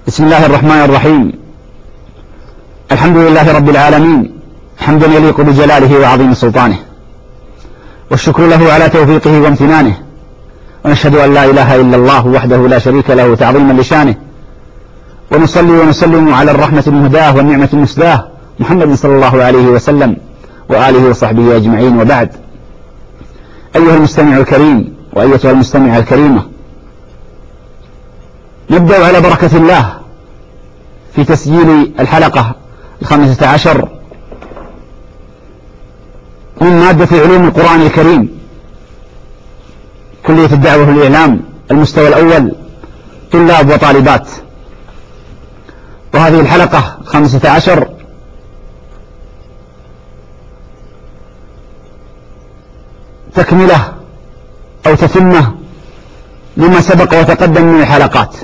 بسم الله الرحمن الرحيم. الحمد لله رب العالمين حمدا يليق بجلاله وعظيم سلطانه، والشكر له على توفيقه وامتنانه، ونشهد أن لا إله إلا الله وحده لا شريك له تعظيما لشانه، ونصلي ونسلم على الرحمة المهداة والنعمة المسداة محمد صلى الله عليه وسلم وآله وصحبه أجمعين، وبعد. أيها المستمع الكريم وأيتها المستمعة الكريمة، نبدأ على بركة الله في تسجيل الحلقة 15 من مادة علوم القرآن الكريم، كلية الدعوة والإعلام، المستوى الأول، طلاب وطالبات. وهذه الحلقة 15 تكملة أو تتمة لما سبق وتقدم من الحلقات.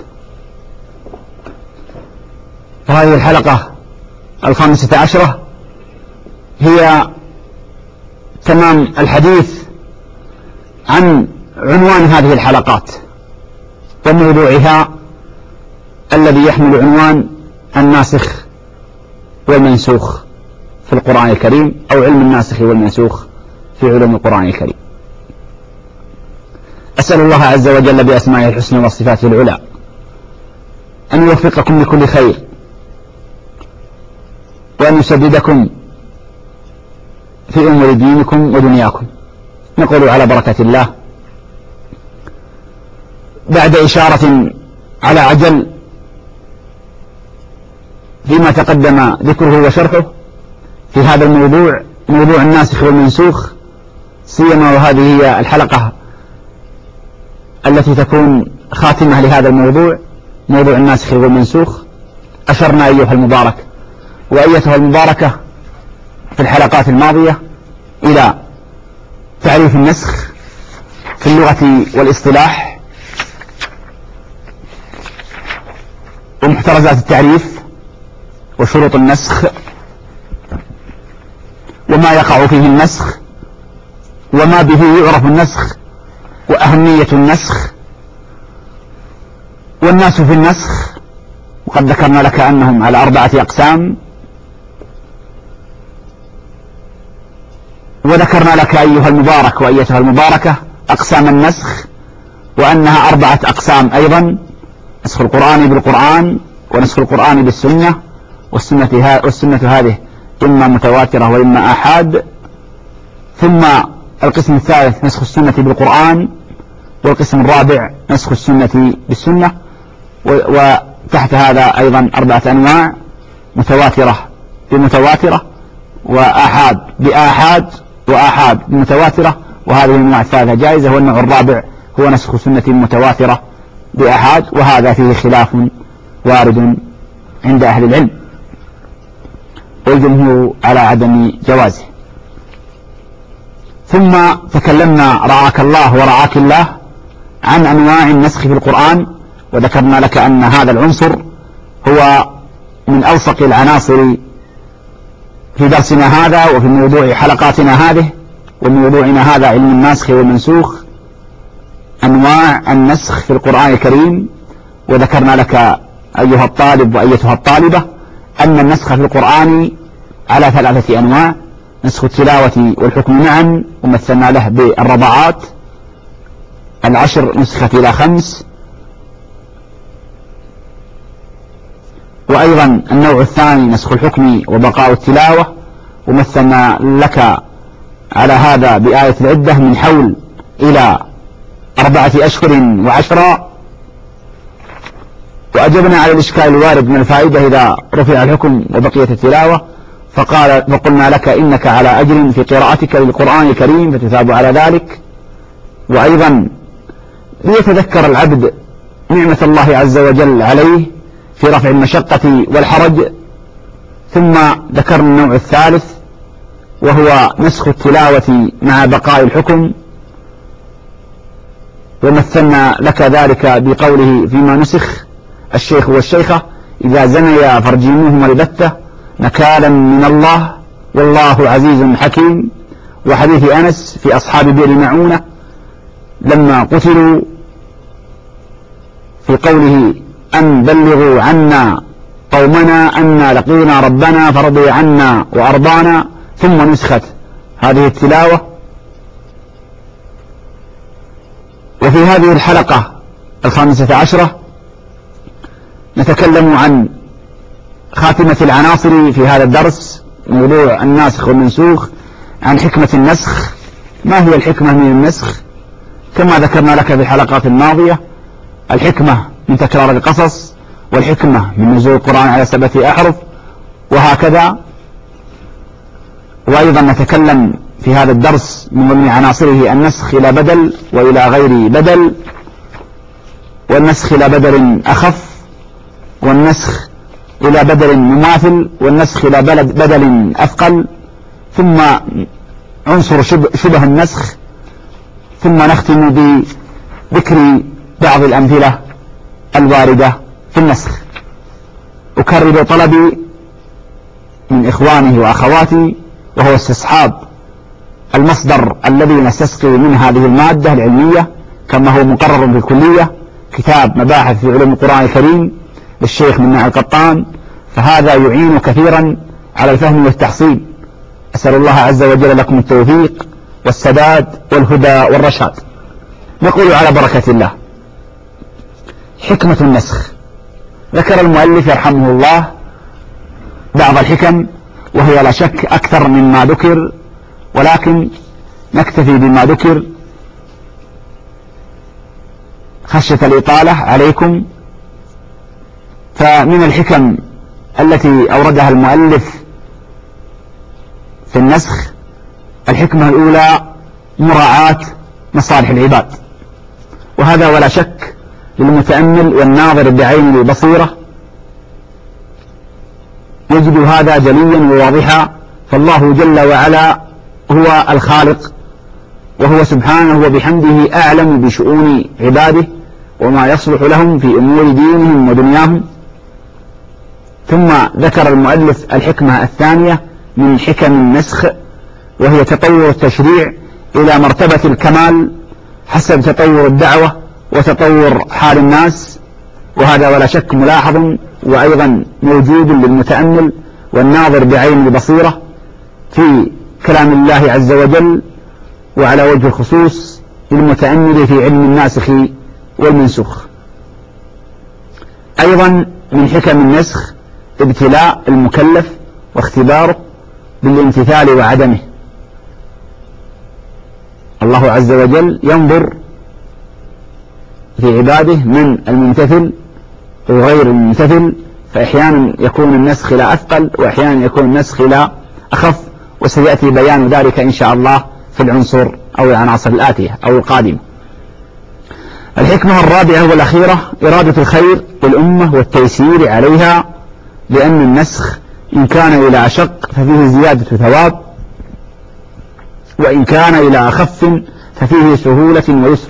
وهذه الحلقة 15 هي تمام الحديث عن عنوان هذه الحلقات وموضوعها الذي يحمل عنوان الناسخ والمنسوخ في القرآن الكريم، أو علم الناسخ والمنسوخ في علوم القرآن الكريم. أسأل الله عز وجل بأسمائه الحسنى وصفاته العلى أن يوفقكم لكل خير، وأن يسددكم في أمور دينكم ودنياكم. نقول على بركة الله بعد إشارة على عجل فيما تقدم ذكره وشرحه في هذا الموضوع، موضوع الناسخ والمنسوخ، سيما وهذه هي الحلقة التي تكون خاتمة لهذا الموضوع، موضوع الناسخ والمنسوخ. أشرنا أيها المبارك وأيتها المباركة في الحلقات الماضية إلى تعريف النسخ في اللغة والاصطلاح ومحترزات التعريف وشروط النسخ وما يقع فيه النسخ وما به يعرف النسخ وأهمية النسخ والناس في النسخ. وقد ذكرنا لك أنهم على 4 أقسام، وذكرنا لك أيها المبارك وأيتها المباركة أقسام النسخ، وأنها 4 أقسام أيضا: نسخ القرآن بالقرآن، ونسخ القرآن بالسنة، والسنة هذه إما متواترة وإما آحاد. ثم القسم الثالث نسخ السنة بالقرآن، والقسم الرابع نسخ السنة بالسنة. وتحت هذا أيضا 4 أنواع: متواترة بمتواترة، وآحاد بآحاد، وآحاد بمتواترة. وهذه الأنواع الثلاثة جائزة. والنوع الرابع هو نسخ سنة متواترة بآحاد، وهذا فيه خلاف وارد عند أهل العلم، والجمهور على عدم جوازه. ثم تكلمنا رعاك الله ورعاك الله عن أنواع النسخ في القرآن، وذكرنا لك أن هذا العنصر هو من ألصق العناصر في درسنا هذا وفي موضوع حلقاتنا هذه وموضوعنا هذا، علم الناسخ والمنسوخ، أنواع النسخ في القرآن الكريم. وذكرنا لك أيها الطالب وأيتها الطالبة أن النسخ في القرآن على 3 أنواع: نسخ التلاوة والحكم معا، ومثلنا له بالرضعات، 10 نسخت إلى 5. وأيضا النوع الثاني نسخ الحكم وبقاء التلاوة، ومثلنا لك على هذا بآية العدة من حول إلى 4 أشهر و10. وأجبنا على الإشكال الوارد من الفائدة إذا رفع الحكم وبقية التلاوة، فقلنا لك إنك على أجر في قراءتك للقرآن الكريم فتثاب على ذلك. وأيضا ليتذكر العبد نعمة الله عز وجل عليه في رفع المشقة والحرج. ثم ذكرنا النوع الثالث وهو نسخ التلاوة مع بقاء الحكم، ومثلنا لك ذلك بقوله فيما نسخ: الشيخ والشيخة إذا زنيا فارجموهما البتة نكالا من الله والله عزيز حكيم. وحديث أنس في أصحاب بئر معونة لما قتلوا في قوله أن بلغوا عنا قومنا أنا لقينا ربنا فرضي عنا وأرضانا، ثم نسخت هذه التلاوة. وفي هذه الحلقة 15 نتكلم عن خاتمة العناصر في هذا الدرس، موضوع الناسخ والمنسوخ، عن حكمة النسخ. ما هي الحكمة من النسخ؟ كما ذكرنا لك في الحلقات الماضية، الحكمة من تكرار القصص، والحكمة من نزول القرآن على 7 أحرف، وهكذا. وأيضا نتكلم في هذا الدرس من ضمن عناصره النسخ إلى بدل وإلى غير بدل، والنسخ إلى بدل أخف، والنسخ إلى بدل مماثل، والنسخ إلى بدل أثقل، ثم عنصر شبه النسخ، ثم نختم بذكر بعض الأمثلة الواردة في النسخ. أكرر طلبي من إخواني وأخواتي، وهو استصحاب المصدر الذي نستسقي من هذه المادة العلمية كما هو مقرر في الكلية، كتاب مباحث في علوم القرآن الكريم للشيخ مناع القطان، فهذا يعين كثيرا على الفهم والتحصيل. أسأل الله عز وجل لكم التوفيق والسداد والهدى والرشاد. نقول على بركة الله: حكمة النسخ. ذكر المؤلف يرحمه الله بعض الحكم، وهي لا شك أكثر مما ذكر، ولكن نكتفي بما ذكر خشية الإطالة عليكم. فمن الحكم التي أوردها المؤلف في النسخ: الحكمة الأولى مراعاة مصالح العباد، وهذا ولا شك للمتأمل والناظر بعين البصيرة يجد هذا جليا وواضحا، فالله جل وعلا هو الخالق، وهو سبحانه وبحمده أعلم بشؤون عباده وما يصلح لهم في أمور دينهم ودنياهم. ثم ذكر المؤلف الحكمة الثانية من حكم النسخ، وهي تطور التشريع إلى مرتبة الكمال حسب تطور الدعوة وتطور حال الناس، وهذا ولا شك ملاحظ وأيضا موجود للمتأمل والناظر بعين البصيرة في كلام الله عز وجل، وعلى وجه الخصوص للمتأمل في علم الناسخ والمنسوخ. أيضا من حكم النسخ ابتلاء المكلف واختباره بالامتثال وعدمه. الله عز وجل ينظر في عباده من الممتثل وغير الممتثل، فأحيانا يكون النسخ إلى أثقل، وأحيانا يكون النسخ إلى أخف، وسيأتي بيان ذلك إن شاء الله في العنصر أو العناصر الآتية أو القادمة. الحكمة الرابعة والأخيرة إرادة الخير للأمة والتيسير عليها، لأن النسخ إن كان إلى أشق ففيه زيادة ثواب، وإن كان إلى أخف ففيه سهولة ويسر.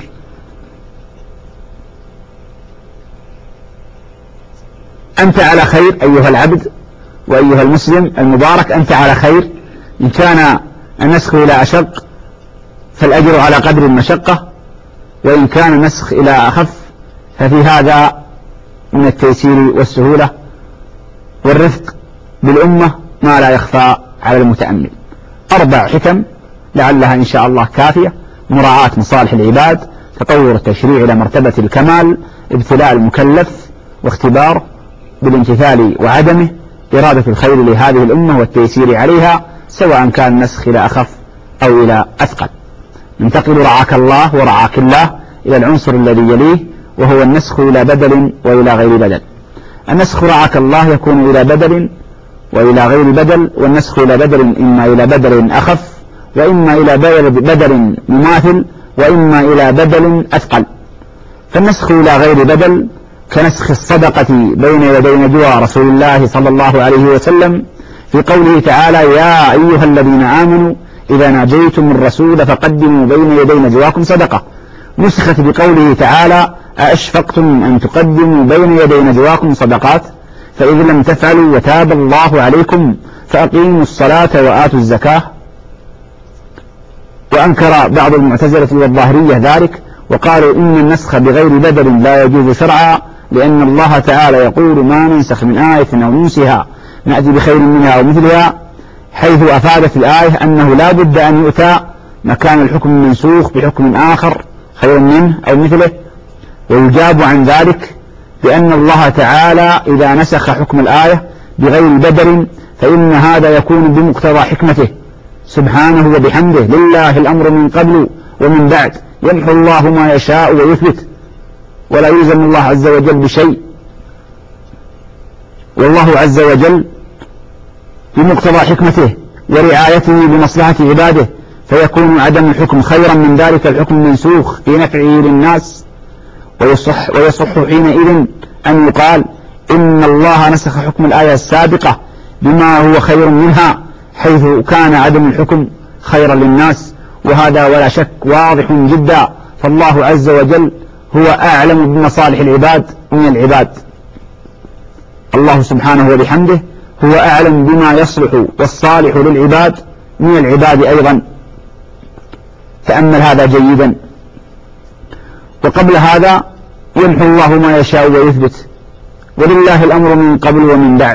أنت على خير أيها العبد وأيها المسلم المبارك، أنت على خير. إن كان النسخ إلى أشق فالأجر على قدر المشقة، وإن كان النسخ إلى أخف ففي هذا من التيسير والسهولة والرفق بالأمة ما لا يخفى على المتأمل. 4 حكم لعلها إن شاء الله كافية: مراعاة مصالح العباد، تطور التشريع إلى مرتبة الكمال، ابتلاء المكلف واختباره بالامتثال وعدمه، إرادة الخير لهذه الأمة والتيسير عليها، سواء كان النسخ إلى أخف أو إلى أثقل. ننتقل رعاك الله ورعاك الله إلى العنصر الذي يليه، وهو النسخ إلى بدل وإلى غير بدل. النسخ رعاك الله يكون إلى بدل وإلى غير بدل، والنسخ إلى بدل إما إلى بدل أخف، وإما إلى بدل مماثل، وإما إلى بدل أثقل. فالنسخ إلى غير بدل كنسخ الصدقة بين يدي نجوى رسول الله صلى الله عليه وسلم في قوله تعالى: يا أيها الذين آمنوا إذا ناجيتم الرسول فقدموا بين يدي نجواكم صدقة. نسخت بقوله تعالى: أأشفقتم أن تقدموا بين يدي نجواكم صدقات فإذا لم تفعلوا وتاب الله عليكم فأقيموا الصلاة وآتوا الزكاة. وأنكر بعض المعتزلة والظاهرية ذلك، وقالوا إن النسخ بغير بدل لا يجوز شرعا، لأن الله تعالى يقول ما ننسخ من آية أو ننسها نأتي بخير منها أو مثلها، حيث أفادت الآية أنه لا بد أن يؤتى مكان الحكم المنسوخ بحكم آخر خير منه أو مثله. ويجاب عن ذلك بأن الله تعالى إذا نسخ حكم الآية بغير بدل فإن هذا يكون بمقتضى حكمته سبحانه وبحمده، لله الأمر من قبل ومن بعد، يمحو الله ما يشاء ويثبت ولا يلزم الله عز وجل بشيء، والله عز وجل بمقتضى حكمته ورعايته لمصلحة عباده، فيكون عدم الحكم خيرا من ذلك الحكم المنسوخ في نفعه للناس. ويصح حينئذ أن يقال إن الله نسخ حكم الآية السابقة بما هو خير منها، حيث كان عدم الحكم خيرا للناس، وهذا ولا شك واضح جدا، فالله عز وجل هو أعلم بمصالح العباد من العباد. الله سبحانه وبحمده هو أعلم بما يصلح والصالح للعباد من العباد أيضا. تأمل هذا جيدا. وقبل هذا يمحو الله ما يشاء ويثبت، ولله الأمر من قبل ومن بعد.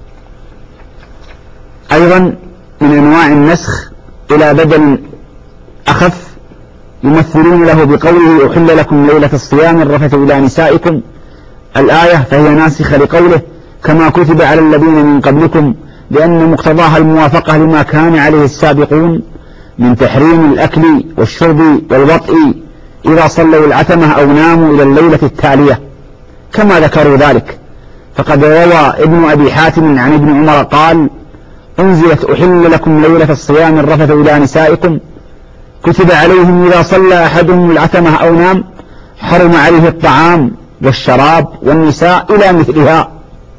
أيضا من أنواع النسخ إلى بدل أخف يمثلون له بقوله أحل لكم ليلة الصيام الرفث إلى نسائكم الآية، فهي ناسخة لقوله كما كتب على الذين من قبلكم، لأن مقتضاها الموافقة لما كان عليه السابقون من تحريم الأكل والشرب والوطء إذا صلوا العتمة أو ناموا إلى الليلة التالية كما ذكروا ذلك. فقد روى ابن أبي حاتم عن ابن عمر قال أنزلت أحل لكم ليلة الصيام الرفث إلى نسائكم، كتب عليهم إذا صلى أحدهم العتمة أو نام حرم عليه الطعام والشراب والنساء إلى مثلها.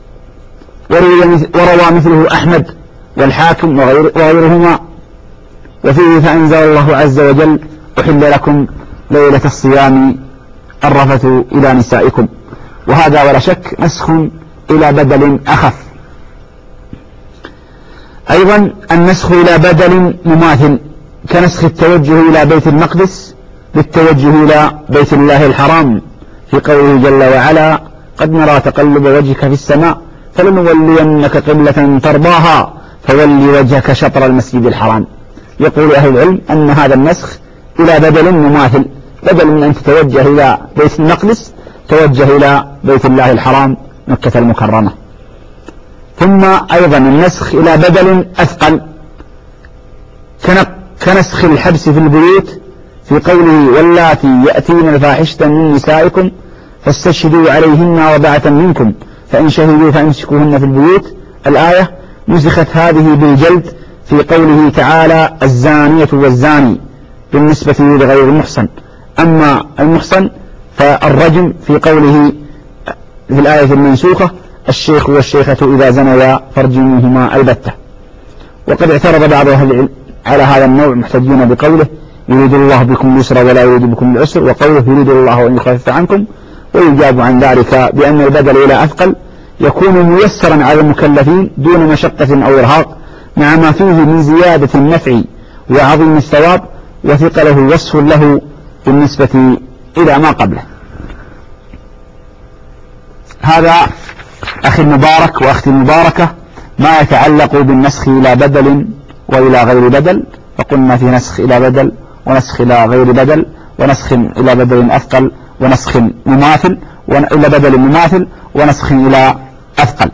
وروى مثله أحمد والحاكم وغيرهما. وفيه فأنزل الله عز وجل أحل لكم ليلة الصيام الرفث إلى نسائكم، وهذا ولا شك نسخ إلى بدل أخف. أيضا النسخ إلى بدل مماثل كنسخ التوجه إلى بيت المقدس بالتوجه إلى بيت الله الحرام في قوله جل وعلا قد نرى تقلب وجهك في السماء فلنولينك قبلة ترضاها فولي وجهك شطر المسجد الحرام. يقول أهل العلم أن هذا النسخ إلى بدل مماثل، بدل من أن تتوجه إلى بيت المقدس توجه إلى بيت الله الحرام مكة المكرمة. ثم أيضا النسخ إلى بدل أثقل كنسخ الحبس في البيوت في قوله واللاتي يأتين الفاحشة من نسائكم فاستشهدوا عليهن أربعة منكم فإن شهدوا فامسكوهن في البيوت الآية. نسخت هذه بالجلد في قوله تعالى الزانية والزاني بالنسبة لغير المحصن، أما المحصن فالرجم في قوله في الآية المنسوخة الشيخ والشيخة إذا زنيا فارجموهما البتة. وقد اعترض بعض أهل العلم على هذا النوع محتجين بقوله يريد الله بكم اليسر ولا يريد بكم العسر، وقوله يريد الله أن يخفف عنكم. ويجاب عن ذلك بأن البدل إلى أثقل يكون ميسرا على المكلفين دون مشقة أو إرهاق، مع ما فيه من زيادة النفع وعظيم الثواب، وثقله وصف له بالنسبة إلى ما قبله. هذا أخي المبارك وأختي المباركة ما يتعلق بالنسخ إلى بدل وإلى غير بدل. فقلنا في نسخ إلى بدل ونسخ إلى غير بدل ونسخ إلى بدل أثقل ونسخ مماثل إلى بدل مماثل ونسخ إلى أثقل.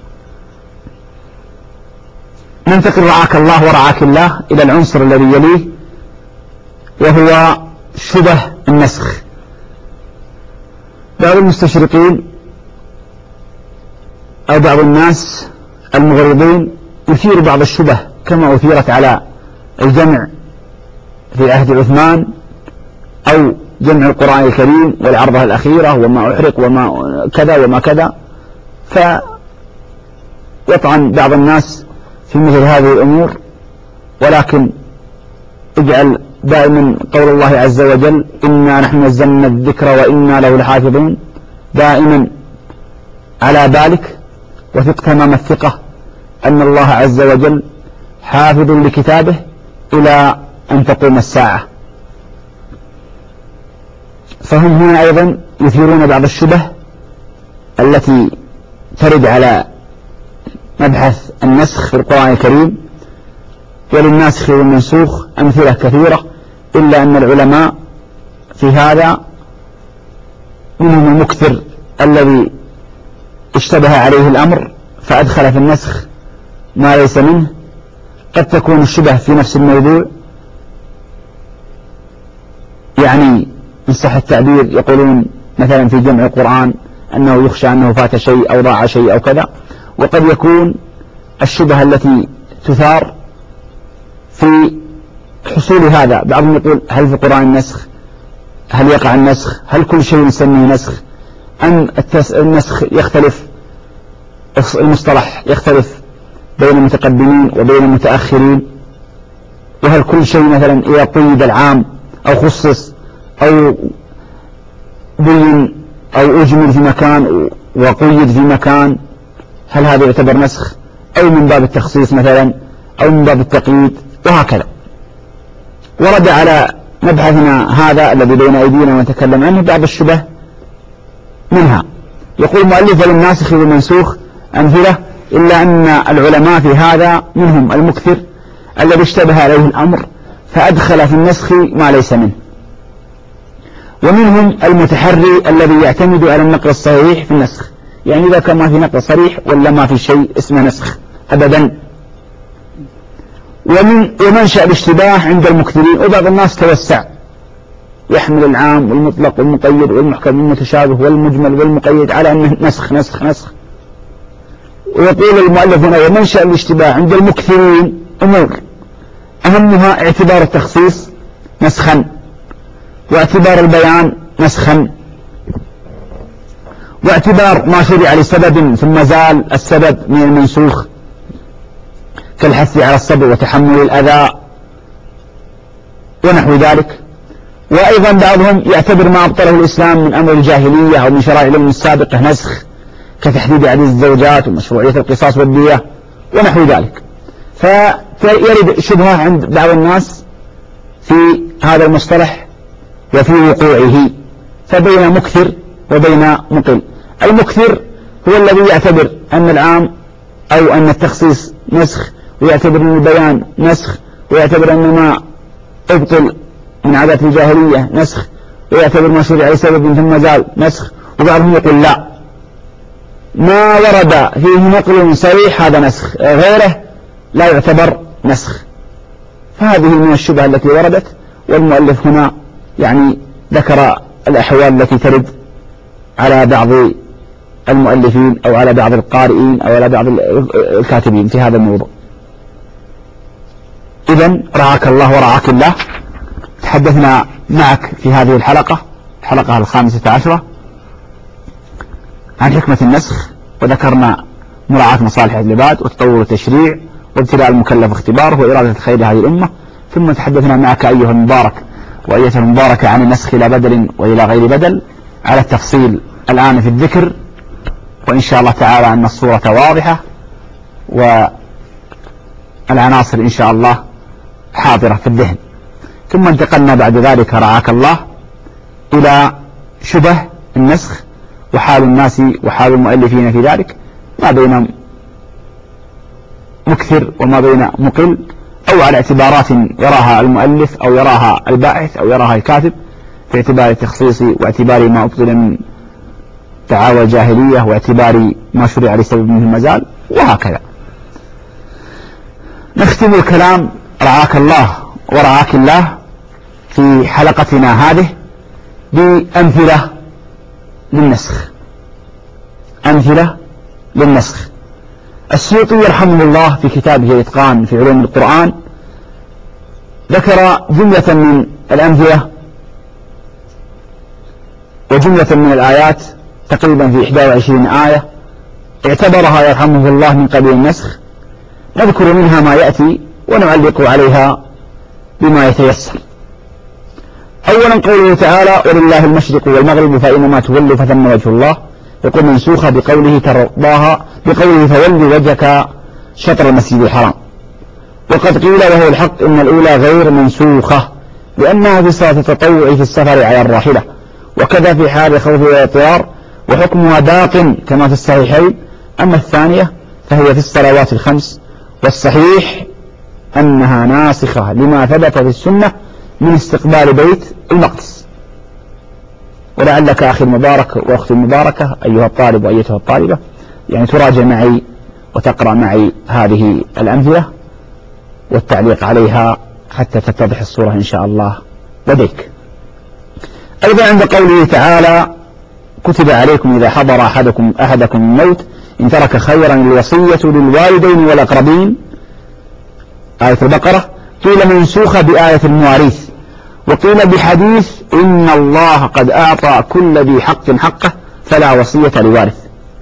ننتقل رعاك الله ورعاك الله إلى العنصر الذي يليه وهو شبه النسخ. بعض المستشرقين أو بعض الناس المغرضين يثير بعض الشبه كما أثيرت على الجمع في عهد عثمان أو جمع القرآن الكريم والعرضة الأخيرة وما أحرق وما كذا وما كذا، فيطعن بعض الناس في مثل هذه الأمور. ولكن اجعل دائما قول الله عز وجل إنا نحن نزلنا الذكر وإنا له لحافظون دائما على بالك، وثق تمام الثقة أن الله عز وجل حافظ لكتابه إلى أن تقوم الساعة. فهم هنا أيضا يثيرون بعض الشبه التي ترد على مبحث النسخ في القرآن الكريم، وللناسخ والمنسوخ أمثلة كثيرة، إلا أن العلماء في هذا منهم المكثر الذي اشتبه عليه الأمر فأدخل في النسخ ما ليس منه. قد تكون الشبه في نفس الموضوع، يعني إن صح التعبير يقولون مثلا في جمع القرآن أنه يخشى أنه فات شيء أو ضاع شيء أو كذا. وقد يكون الشبهة التي تثار في حصول هذا، بعضهم يقول هل في القرآن النسخ؟ هل يقع النسخ؟ هل كل شيء نسميه نسخ؟ أم النسخ يختلف، المصطلح يختلف بين المتقدمين وبين المتأخرين؟ وهل كل شيء مثلا إذا قيد العام أو خصص أو بين أو أجمل في مكان وقيد في مكان، هل هذا يعتبر نسخ أو من باب التخصيص مثلا أو من باب التقييد؟ وهكذا. ورد على مبحثنا هذا الذي بين أيدينا ونتكلم عنه بعض الشبه منها. يقول المؤلف وللناسخ والمنسوخ أمثلة، إلا أن العلماء في هذا منهم المكثر الذي اشتبه عليه الأمر فأدخل في النسخ ما ليس منه، ومنهم المتحري الذي يعتمد على النقل الصحيح في النسخ، يعني إذا كان ما في نقل صريح ولا ما في شيء اسمه نسخ أبدا. ومنشأ الاشتباه عند المكثرين، وبعض الناس توسع يحمل العام والمطلق والمقيد والمحكم والمتشابه والمجمل والمقيد على أنه نسخ نسخ نسخ. ويقول المؤلف هنا ومنشأ الاشتباه عند المكثرين أمور أهمها اعتبار التخصيص نسخا، واعتبار البيان نسخا، واعتبار ما شرع لسبب ثم زال السبب من المنسوخ كالحث على الصبر وتحمل الأذى ونحو ذلك. وأيضا بعضهم يعتبر ما أبطله الإسلام من أمر الجاهلية أو من شرائع العلم السابقة نسخ، كتحديد عدد الزوجات ومشروعية القصاص والدية ونحو ذلك. فيرد شبهة عند بعض الناس في هذا المصطلح وفي وقوعه، فبين مكثر وبين مقل. المكثر هو الذي يعتبر أن العام أو أن التخصيص نسخ، ويعتبر أن البيان نسخ، ويعتبر أن ما أبطل من عادات الجاهلية نسخ، ويعتبر ما شرع لسبب ثم زال نسخ. وبعضهم يقول لا، ما ورد فيه نقل صريح هذا نسخ، غيره لا يعتبر نسخ. فهذه من الشبهة التي وردت، والمؤلف هنا يعني ذكر الأحوال التي ترد على بعض المؤلفين أو على بعض القارئين أو على بعض الكاتبين في هذا الموضوع. إذن رعاك الله ورعاك الله، تحدثنا معك في هذه الحلقة 15 عن حكمة النسخ، وذكرنا مراعاة مصالح العباد وتطور التشريع وابتلاء المكلف اختباره وإرادة الخير لهذه الأمة. ثم تحدثنا معك أيها المبارك وأيتها المباركة عن النسخ إلى بدل وإلى غير بدل على التفصيل الآن في الذكر، وإن شاء الله تعالى أن الصورة واضحة والعناصر إن شاء الله حاضرة في الذهن. ثم انتقلنا بعد ذلك رعاك الله إلى شبه النسخ وحال الناس وحال المؤلفين في ذلك، ما بين مكثر وما بين مقل، أو على اعتبارات يراها المؤلف أو يراها الباحث أو يراها الكاتب في اعتبار التخصيص واعتبار ما أبطل من دعاوى الجاهلية واعتبار ما شرع لسبب منه المزال، وهكذا. نختم الكلام رعاك الله ورعاك الله في حلقتنا هذه بأمثلة للنسخ، أمثلة للنسخ. السيوطي يرحمه الله في كتابه الإتقان في علوم القرآن ذكر جملة من الأمثلة وجملة من الآيات تقريبا في 21 آية اعتبرها يرحمه الله من قبيل النسخ. نذكر منها ما يأتي ونعلق عليها بما يتيسر. أولا قوله تعالى ولله المشرق والمغرب فإنما تولوا فثم وجه الله، يقول منسوخة بقوله ترضاها بقوله فولي وجهك شطر المسجد الحرام. وقد قيل وهو الحق إن الأولى غير منسوخة لأنها في صلاة التطوع في السفر على الراحلة، وكذا في حال خوف والاضطرار، وحكمها باق كما في الصحيحين. أما الثانية فهي في الصلوات الخمس، والصحيح أنها ناسخة لما ثبت في السنة من استقبال بيت المقدس. ولعلك أخي المبارك وأختي المباركة أيها الطالب وأيتها الطالبة يعني تراجع معي وتقرأ معي هذه الأمثلة والتعليق عليها حتى تتضح الصورة إن شاء الله لديك. أيضا عند قوله تعالى كتب عليكم إذا حضر أحدكم الموت إن ترك خيرا الوصية للوالدين والأقربين، آية البقرة، قيل منسوخة بآية المواريث، وقيل بحديث إن الله قد أعطى كل ذي حق حقه فلا وصية لوارث.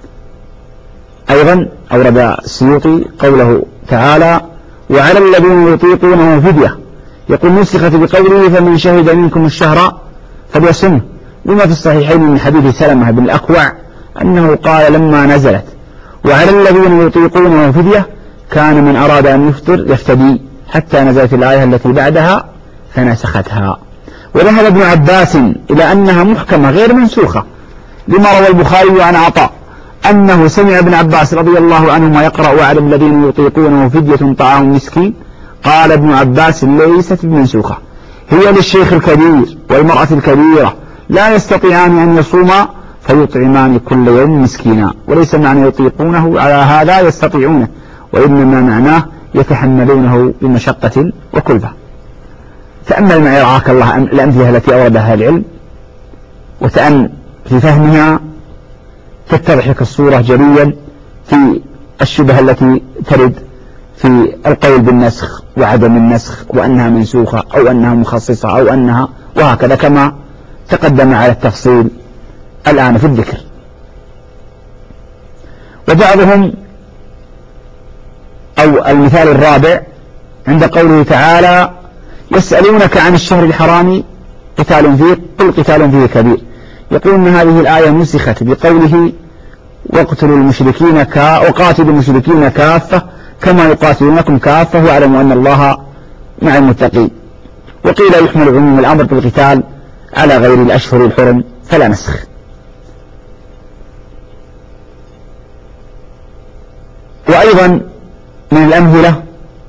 أيضا أورد السيوطي قوله تعالى وعلى الذين يطيقونه فدية، يقول نسخت بقوله فمن شهد منكم الشهر فليصمه، لما في الصحيحين من حديث سلمة بن الأكوع أنه قال لما نزلت وعلى الذين يطيقونه فدية كان من أراد أن يفطر يفتدي، حتى نزلت الآية التي بعدها فنسختها. وذهب ابن عباس إلى أنها محكمة غير منسوخة، لما روى البخاري عن عطاء أنه سمع ابن عباس رضي الله عنهما يقرأ وعلى الذين يطيقونه فدية طعام مسكين، قال ابن عباس ليست بمنسوخة، هي للشيخ الكبير والمرأة الكبيرة لا يستطيعان أن يصوما فيطعمان كل يوم مسكينا، وليس معنى يطيقونه على هذا يستطيعونه، وإنما معناه يتحملونه بمشقة وكلفة. تأمل معي رعاك الله الأمثلة التي أوردها العلم وتأمل في فهمها تتضح لك الصورة جليا في الشبهة التي ترد في القول بالنسخ وعدم النسخ وأنها منسوخة أو أنها مخصصة أو أنها وهكذا كما تقدم على التفصيل الآن في الذكر. وبعضهم أو المثال الرابع عند قوله تعالى يسألونك عن الشهر الحرام قتال فيه قل قتال فيه كبير، يقول أن هذه الآية نسخت بقوله وقاتلوا المشركين كافة كما يقاتلونكم كافة واعلموا أن الله مع المتقين. وقيل يحمل عموم الأمر بالقتال على غير الأشهر الحرم فلا نسخ. وأيضا من الأمثلة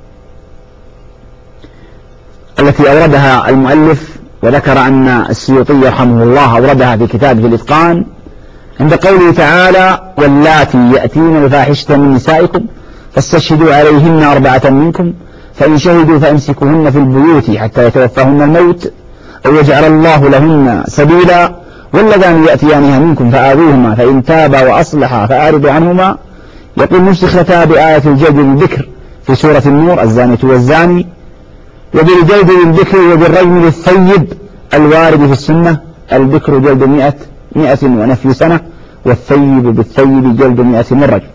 التي أوردها المؤلف وذكر أن السيوطي رحمه الله أوردها في كتابه الإتقان عند قوله تعالى واللاتي يأتين الفاحشة من نسائكم فاستشهدوا عليهن 4 منكم فإن شهدوا فأمسكوهن في البيوت حتى يتوفاهن الموت أو يجعل الله لهن سبيلا واللذان يأتيانها منكم فآذوهما فإن تابا وأصلحا فأعرضوا عنهما. يقول نسختا بآية الجلد للذكر في سورة النور الزانية والزاني، وبالجلد للذكر وبالرجم للثيب الوارد في السنة الذكر جلد 100 ونفي سنة، والثيب بالثيب جلد 100 والرجم.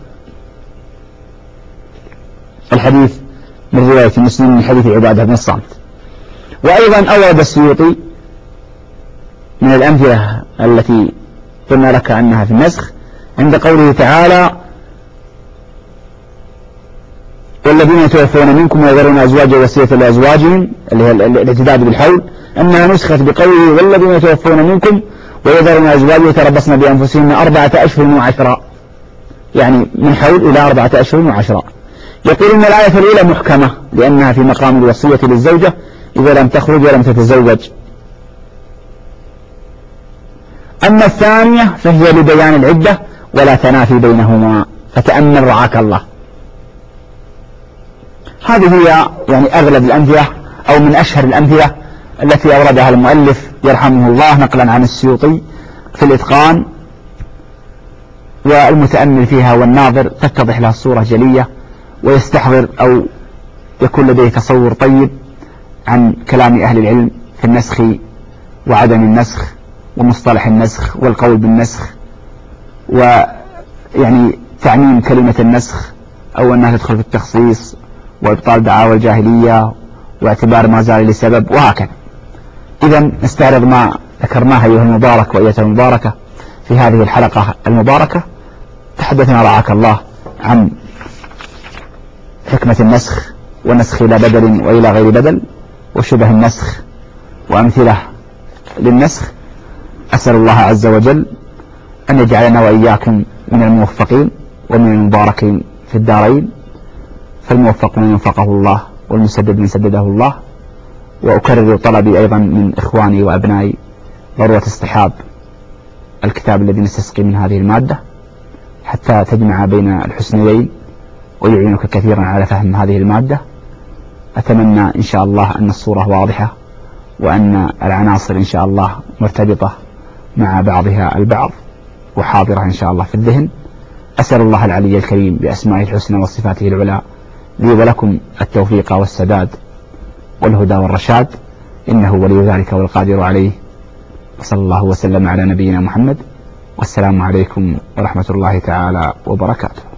الحديث من رواية مسلم من حديث عبادة بن الصامت. وأيضا أورد السيوطي من الأمثلة التي قلنا لك أنها في النسخ عند قوله تعالى والذين يتوفون منكم ويذرون أزواجا وصية لأزواجهم اللي هي الاعتداد بالحول، أنها نسخت بقوله والذين يتوفون منكم ويذرون أزواجا يتربصن بأنفسهن 4 أشهر و10، يعني من حول إلى 4 أشهر و10. يقول إن الآية الأولى محكمة لأنها في مقام الوصية للزوجة إذا لم تخرج ولم تتزوج. أما الثانية فهي لبيان العدة ولا تنافي بينهما، فتأمل رعاك الله. هذه هي يعني أغلب الأمثلة أو من أشهر الأمثلة التي أوردها المؤلف يرحمه الله نقلا عن السيوطي في الإتقان، والمتأمل فيها والناظر تتضح له الصورة جلية ويستحضر أو يكون لديه تصور طيب عن كلام أهل العلم في النسخ وعدم النسخ ومصطلح النسخ والقول بالنسخ، ويعني تعميم كلمة النسخ أو أنها تدخل في التخصيص وإبطال دعاوى الجاهلية واعتبار ما زال لسبب وهكذا. إذا نستعرض ما ذكرناه أيها المبارك وأيتها المباركة في هذه الحلقة المباركة. تحدثنا رعاك الله عن حكمة النسخ والنسخ إلى بدل وإلى غير بدل وشبه النسخ وأمثلة للنسخ. أسأل الله عز وجل أن يجعلنا وإياكم من الموفقين ومن المباركين في الدارين، فالموفق من وفقه الله والمسدد من سدده الله. وأكرر طلبي أيضا من إخواني وأبنائي ضرورة اصطحاب الكتاب الذي نستسقي من هذه المادة حتى تجمع بين الحسنيين ويعينك كثيرا على فهم هذه المادة. أتمنى إن شاء الله أن الصورة واضحة وأن العناصر إن شاء الله مرتبطة مع بعضها البعض وحاضرة إن شاء الله في الذهن. أسأل الله العلي الكريم بأسمائه الحسنى وصفاته العلى لي ولكم التوفيق والسداد والهدى والرشاد، إنه ولي ذلك والقادر عليه. وصلى الله وسلم على نبينا محمد، والسلام عليكم ورحمة الله تعالى وبركاته.